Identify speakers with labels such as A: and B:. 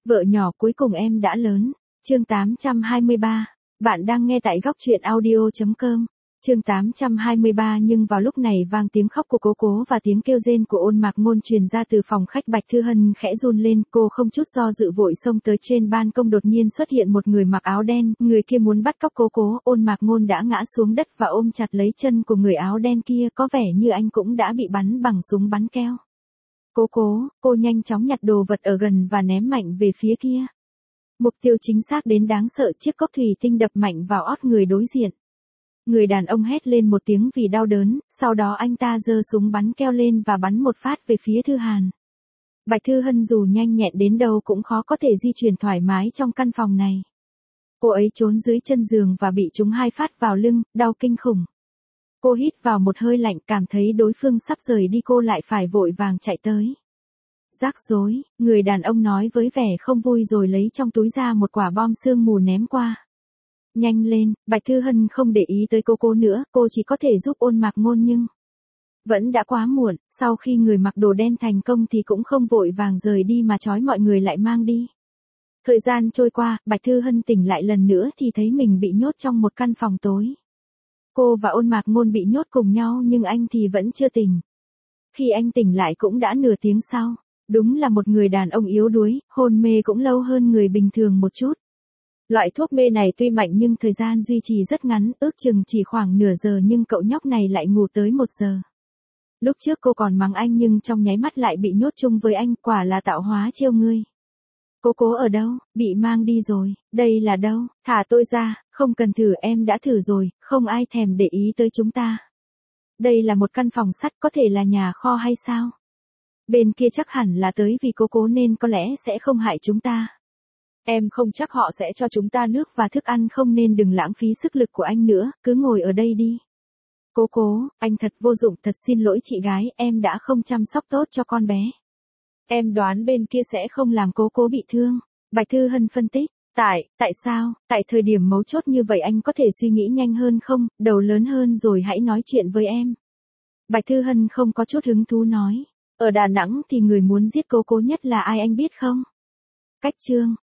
A: Vợ nhỏ cuối cùng em đã lớn. Chương 823. Bạn đang nghe tại góc truyện audio.com. Chương 823. Nhưng vào lúc này vang tiếng khóc của Cố và tiếng kêu rên của Ôn Mạc Ngôn truyền ra từ phòng khách. Bạch Thư Hân khẽ run lên, cô không chút do dự vội xông tới. Trên ban công đột nhiên xuất hiện một người mặc áo đen, người kia muốn bắt cóc Cố. Ôn Mạc Ngôn đã ngã xuống đất và ôm chặt lấy chân của người áo đen kia, có vẻ như anh cũng đã bị bắn bằng súng bắn keo. Cô nhanh chóng nhặt đồ vật ở gần và ném mạnh về phía kia. Mục tiêu chính xác đến đáng sợ, chiếc cốc thủy tinh đập mạnh vào ót người đối diện. Người đàn ông hét lên một tiếng vì đau đớn, sau đó anh ta giơ súng bắn keo lên và bắn một phát về phía Thư Hàn. Bạch Thư Hân dù nhanh nhẹn đến đâu cũng khó có thể di chuyển thoải mái trong căn phòng này. Cô ấy trốn dưới chân giường và bị trúng 2 phát vào lưng, đau kinh khủng. Cô hít vào một hơi lạnh, cảm thấy đối phương sắp rời đi, cô lại phải vội vàng chạy tới. Rắc rối, người đàn ông nói với vẻ không vui rồi lấy trong túi ra một quả bom sương mù ném qua. Nhanh lên, Bạch Thư Hân không để ý tới cô nữa, cô chỉ có thể giúp Ôn Mạc Ngôn nhưng vẫn đã quá muộn, sau khi người mặc đồ đen thành công thì cũng không vội vàng rời đi mà trói mọi người lại mang đi. Thời gian trôi qua, Bạch Thư Hân tỉnh lại lần nữa thì thấy mình bị nhốt trong một căn phòng tối. Cô và Ôn Mạc Ngôn bị nhốt cùng nhau nhưng anh thì vẫn chưa tỉnh. Khi anh tỉnh lại cũng đã nửa tiếng sau. Đúng là một người đàn ông yếu đuối, hôn mê cũng lâu hơn người bình thường một chút. Loại thuốc mê này tuy mạnh nhưng thời gian duy trì rất ngắn, ước chừng chỉ khoảng nửa giờ, nhưng cậu nhóc này lại ngủ tới 1 giờ. Lúc trước cô còn mắng anh nhưng trong nháy mắt lại bị nhốt chung với anh, quả là tạo hóa trêu ngươi. Cố ở đâu, bị mang đi rồi, đây là đâu, thả tôi ra, không cần thử, em đã thử rồi, không ai thèm để ý tới chúng ta. Đây là một căn phòng sắt, có thể là nhà kho hay sao? Bên kia chắc hẳn là tới vì Cố nên có lẽ sẽ không hại chúng ta. Em không chắc họ sẽ cho chúng ta nước và thức ăn, không nên đừng lãng phí sức lực của anh nữa, cứ ngồi ở đây đi. Cố, anh thật vô dụng, thật xin lỗi chị gái, em đã không chăm sóc tốt cho con bé. Em đoán bên kia sẽ không làm Cố bị thương. Bạch Thư Hân phân tích. Tại sao, tại thời điểm mấu chốt như vậy anh có thể suy nghĩ nhanh hơn không, đầu lớn hơn rồi hãy nói chuyện với em. Bạch Thư Hân không có chút hứng thú nói. Ở Đà Nẵng thì người muốn giết Cố nhất là ai anh biết không? Cách Trương,